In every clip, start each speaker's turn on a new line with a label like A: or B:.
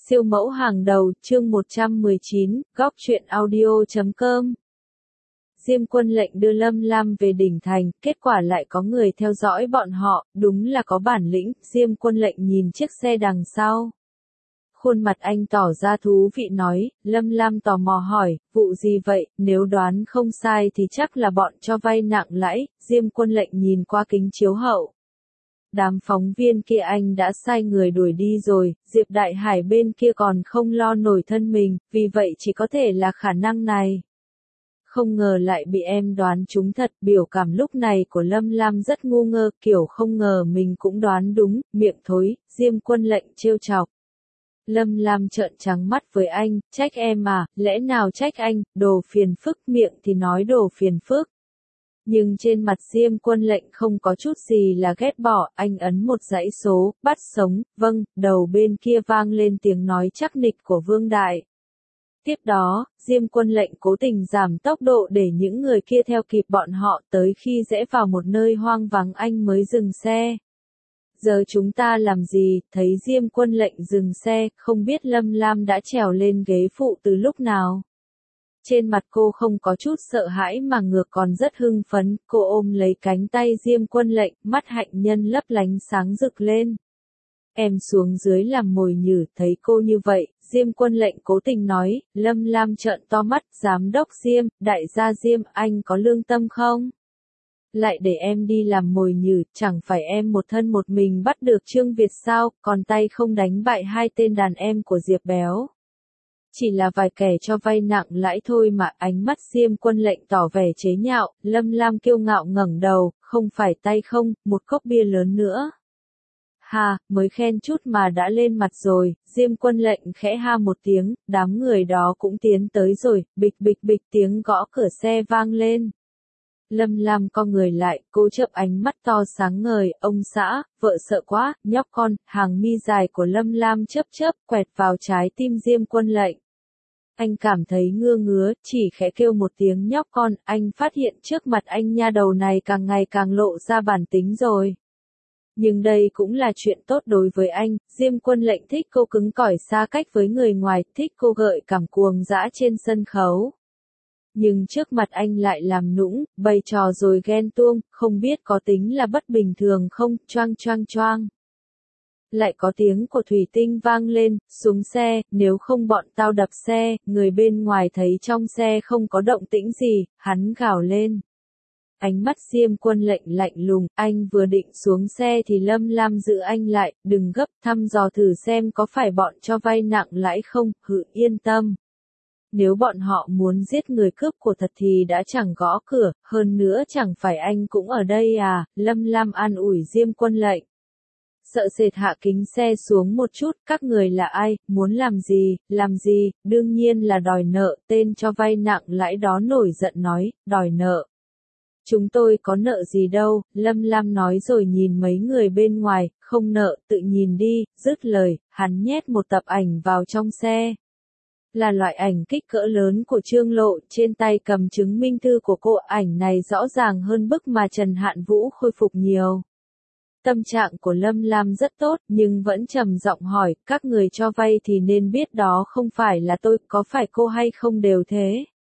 A: Siêu mẫu hàng đầu, chương 119, góc truyện audio.com. Diêm Quân lệnh đưa Lâm Lam về đỉnh thành, kết quả lại có người theo dõi bọn họ, đúng là có bản lĩnh. Diêm Quân lệnh nhìn chiếc xe đằng sau. Khuôn mặt anh tỏ ra thú vị nói, Lâm Lam tò mò hỏi, vụ gì vậy, nếu đoán không sai thì chắc là bọn cho vay nặng lãi. Diêm Quân lệnh nhìn qua kính chiếu hậu. Đám phóng viên kia anh đã sai người đuổi đi rồi, Diệp Đại Hải bên kia còn không lo nổi thân mình, vì vậy chỉ có thể là khả năng này. Không ngờ lại bị em đoán trúng thật, biểu cảm lúc này của Lâm Lam rất ngu ngơ, kiểu không ngờ mình cũng đoán đúng, miệng thối. Diêm Quân lệnh trêu chọc. Lâm Lam trợn trắng mắt với anh, trách em à, lẽ nào trách anh, đồ phiền phức, miệng thì nói đồ phiền phức. Nhưng trên mặt Diêm Quân lệnh không có chút gì là ghét bỏ, anh ấn một dãy số, bắt sống, vâng, đầu bên kia vang lên tiếng nói chắc nịch của Vương Đại. Tiếp đó, Diêm Quân lệnh cố tình giảm tốc độ để những người kia theo kịp bọn họ, tới khi rẽ vào một nơi hoang vắng anh mới dừng xe. Giờ chúng ta làm gì, thấy Diêm Quân lệnh dừng xe, không biết Lâm Lam đã trèo lên ghế phụ từ lúc nào. Trên mặt cô không có chút sợ hãi mà ngược còn rất hưng phấn, cô ôm lấy cánh tay Diêm Quân lệnh, mắt hạnh nhân lấp lánh sáng rực lên. Em xuống dưới làm mồi nhử, thấy cô như vậy, Diêm Quân lệnh cố tình nói, Lâm Lam trợn to mắt, giám đốc Diêm, đại gia Diêm, anh có lương tâm không? Lại để em đi làm mồi nhử, chẳng phải em một thân một mình bắt được Trương Việt sao, còn tay không đánh bại hai tên đàn em của Diệp Béo. Chỉ là vài kẻ cho vay nặng lãi thôi mà. Ánh mắt Diêm Quân lệnh tỏ vẻ chế nhạo, Lâm Lam kiêu ngạo ngẩng đầu, không phải tay không, một cốc bia lớn nữa. Ha, mới khen chút mà đã lên mặt rồi. Diêm Quân lệnh khẽ ha một tiếng, đám người đó cũng tiến tới rồi, bịch bịch bịch tiếng gõ cửa xe vang lên. Lâm Lam co người lại, cô chớp ánh mắt to sáng ngời, ông xã, vợ sợ quá, nhóc con. Hàng mi dài của Lâm Lam chớp chớp, quẹt vào trái tim Diêm Quân lệnh. Anh cảm thấy ngưa ngứa, chỉ khẽ kêu một tiếng nhóc con, anh phát hiện trước mặt anh nha đầu này càng ngày càng lộ ra bản tính rồi. Nhưng đây cũng là chuyện tốt đối với anh. Diêm Quân lệnh thích cô cứng cỏi xa cách với người ngoài, thích cô gợi cảm cuồng dã trên sân khấu. Nhưng trước mặt anh lại làm nũng, bày trò rồi ghen tuông, không biết có tính là bất bình thường không, choang choang choang. Lại có tiếng của thủy tinh vang lên, xuống xe, nếu không bọn tao đập xe. Người bên ngoài thấy trong xe không có động tĩnh gì, hắn gào lên. Ánh mắt Diêm Quân lệnh lạnh lùng, anh vừa định xuống xe thì Lâm Lam giữ anh lại, đừng gấp, thăm dò thử xem có phải bọn cho vay nặng lãi không, yên tâm. Nếu bọn họ muốn giết người cướp của thật thì đã chẳng gõ cửa, hơn nữa chẳng phải anh cũng ở đây à. Lâm Lam an ủi Diêm Quân lệnh. Sợ sệt hạ kính xe xuống một chút, các người là ai, muốn làm gì, đương nhiên là đòi nợ. Tên cho vay nặng lãi đó nổi giận nói, đòi nợ. Chúng tôi có nợ gì đâu, Lâm Lam nói rồi nhìn mấy người bên ngoài, không nợ, tự nhìn đi. Dứt lời, hắn nhét một tập ảnh vào trong xe. Là loại ảnh kích cỡ lớn của Trương Lộ, trên tay cầm chứng minh thư của cô. Ảnh này rõ ràng hơn bức mà Trần Hạn Vũ khôi phục nhiều. Tâm trạng của Lâm Lam rất tốt, nhưng vẫn trầm giọng hỏi, các người cho vay thì nên biết đó không phải là tôi, có phải cô hay không đều thế.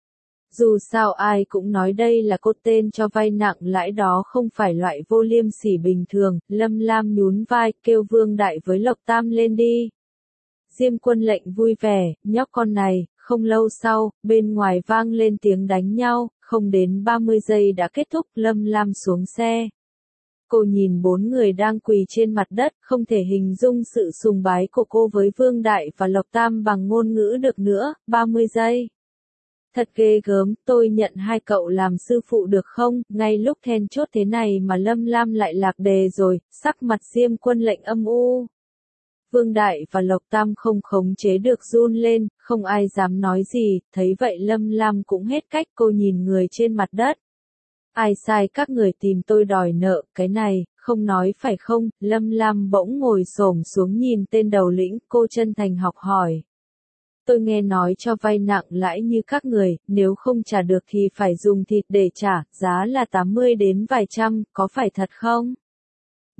A: Dù sao ai cũng nói đây là cô, tên cho vay nặng lãi đó không phải loại vô liêm sỉ bình thường. Lâm Lam nhún vai, kêu Vương Đại với Lộc Tam lên đi. Diêm Quân lệnh vui vẻ, nhóc con này. Không lâu sau, bên ngoài vang lên tiếng đánh nhau, không đến 30 giây đã kết thúc. Lâm Lam xuống xe. Cô nhìn bốn người đang quỳ trên mặt đất, không thể hình dung sự sùng bái của cô với Vương Đại và Lộc Tam bằng ngôn ngữ được nữa. 30 giây. Thật ghê gớm, tôi nhận hai cậu làm sư phụ được không? Ngay lúc then chốt thế này mà Lâm Lam lại lạc đề rồi, sắc mặt Diêm Quân lệnh âm u. Vương Đại và Lộc Tam không khống chế được run lên, không ai dám nói gì, thấy vậy Lâm Lam cũng hết cách. Cô nhìn người trên mặt đất. Ai sai các người tìm tôi đòi nợ, cái này, không nói phải không? Lâm Lam bỗng ngồi xổm xuống nhìn tên đầu lĩnh, cô chân thành học hỏi. Tôi nghe nói cho vay nặng lãi như các người, nếu không trả được thì phải dùng thịt để trả, giá là 80 đến vài trăm, có phải thật không?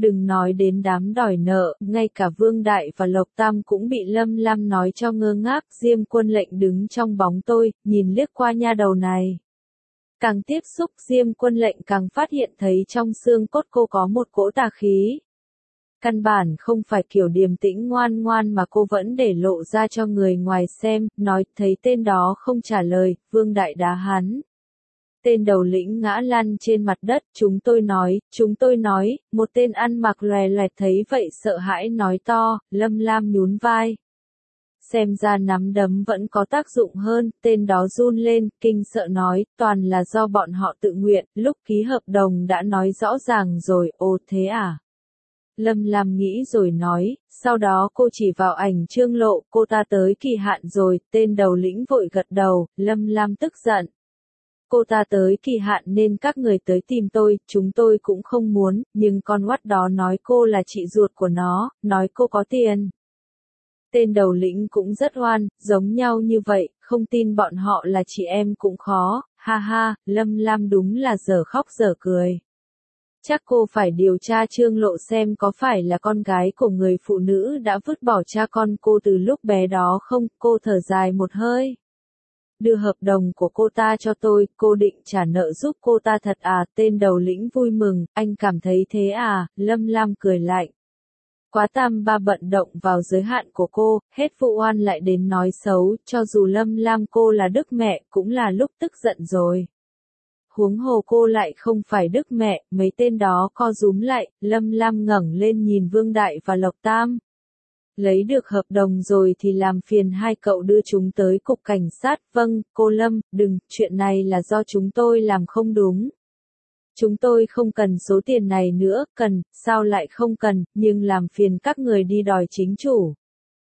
A: Đừng nói đến đám đòi nợ, ngay cả Vương Đại và Lộc Tam cũng bị Lâm Lam nói cho ngơ ngác. Diêm Quân Lệnh đứng trong bóng tôi, nhìn liếc qua nha đầu này. Càng tiếp xúc Diêm Quân Lệnh càng phát hiện thấy trong xương cốt cô có một cỗ tà khí. Căn bản không phải kiểu điềm tĩnh ngoan ngoan mà cô vẫn để lộ ra cho người ngoài xem, nói thấy tên đó không trả lời, Vương Đại đá hắn. Tên đầu lĩnh ngã lăn trên mặt đất, chúng tôi nói, một tên ăn mặc lòe loẹt thấy vậy sợ hãi nói to, Lâm Lam nhún vai. Xem ra nắm đấm vẫn có tác dụng hơn, tên đó run lên, kinh sợ nói, toàn là do bọn họ tự nguyện, lúc ký hợp đồng đã nói rõ ràng rồi, ồ thế à? Lâm Lam nghĩ rồi nói, sau đó cô chỉ vào ảnh Trương Lộ, cô ta tới kỳ hạn rồi, tên đầu lĩnh vội gật đầu, Lâm Lam tức giận. Cô ta tới kỳ hạn nên các người tới tìm tôi, chúng tôi cũng không muốn, nhưng con oắt đó nói cô là chị ruột của nó, nói cô có tiền. Tên đầu lĩnh cũng rất oan, giống nhau như vậy, không tin bọn họ là chị em cũng khó, ha ha, Lâm Lam đúng là dở khóc dở cười. Chắc cô phải điều tra Trương Lộ xem có phải là con gái của người phụ nữ đã vứt bỏ cha con cô từ lúc bé đó không, cô thở dài một hơi. Đưa hợp đồng của cô ta cho tôi, cô định trả nợ giúp cô ta thật à, tên đầu lĩnh vui mừng, anh cảm thấy thế à, Lâm Lam cười lạnh. Quá tam ba bận động vào giới hạn của cô, hết vụ oan lại đến nói xấu, cho dù Lâm Lam cô là đức mẹ, cũng là lúc tức giận rồi. Huống hồ cô lại không phải đức mẹ, mấy tên đó co rúm lại, Lâm Lam ngẩng lên nhìn Vương Đại và Lộc Tam. Lấy được hợp đồng rồi thì làm phiền hai cậu đưa chúng tới cục cảnh sát, vâng, cô Lâm, đừng, chuyện này là do chúng tôi làm không đúng. Chúng tôi không cần số tiền này nữa, cần, sao lại không cần, nhưng làm phiền các người đi đòi chính chủ.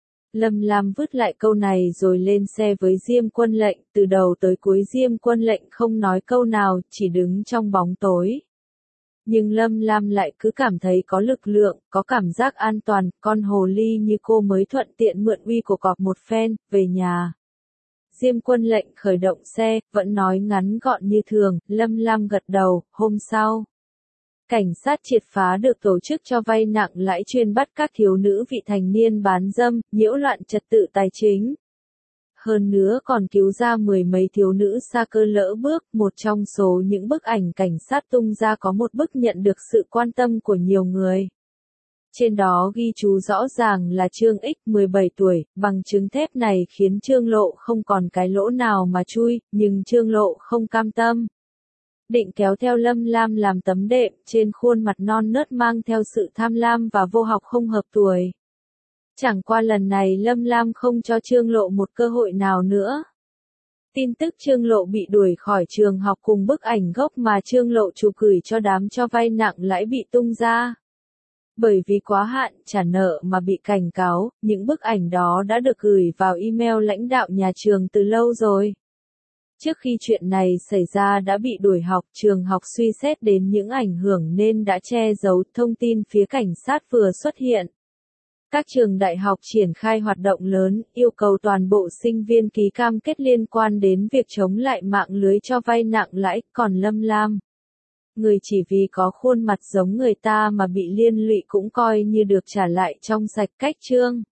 A: Lâm Lam vứt lại câu này rồi lên xe với Diêm Quân Lệnh, từ đầu tới cuối Diêm Quân Lệnh không nói câu nào, chỉ đứng trong bóng tối. Nhưng Lâm Lam lại cứ cảm thấy có lực lượng, có cảm giác an toàn, con hồ ly như cô mới thuận tiện mượn uy của cọp một phen, về nhà. Diêm Quân Lệnh khởi động xe, vẫn nói ngắn gọn như thường, Lâm Lam gật đầu, hôm sau. Cảnh sát triệt phá được tổ chức cho vay nặng lãi chuyên bắt các thiếu nữ vị thành niên bán dâm, nhiễu loạn trật tự tài chính. Hơn nữa còn cứu ra mười mấy thiếu nữ sa cơ lỡ bước, một trong số những bức ảnh cảnh sát tung ra có một bức nhận được sự quan tâm của nhiều người. Trên đó ghi chú rõ ràng là Trương X 17 tuổi, bằng chứng thép này khiến Trương Lộ không còn cái lỗ nào mà chui, nhưng Trương Lộ không cam tâm. Định kéo theo Lâm Lam làm tấm đệm, trên khuôn mặt non nớt mang theo sự tham lam và vô học không hợp tuổi. Chẳng qua lần này Lâm Lam không cho Trương Lộ một cơ hội nào nữa. Tin tức Trương Lộ bị đuổi khỏi trường học cùng bức ảnh gốc mà Trương Lộ chụp gửi cho đám cho vay nặng lãi bị tung ra. Bởi vì quá hạn trả nợ mà bị cảnh cáo, những bức ảnh đó đã được gửi vào email lãnh đạo nhà trường từ lâu rồi. Trước khi chuyện này xảy ra đã bị đuổi học, trường học suy xét đến những ảnh hưởng nên đã che giấu thông tin phía cảnh sát vừa xuất hiện. Các trường đại học triển khai hoạt động lớn, yêu cầu toàn bộ sinh viên ký cam kết liên quan đến việc chống lại mạng lưới cho vay nặng lãi, còn Lâm Lam. Người chỉ vì có khuôn mặt giống người ta mà bị liên lụy cũng coi như được trả lại trong sạch cách chương.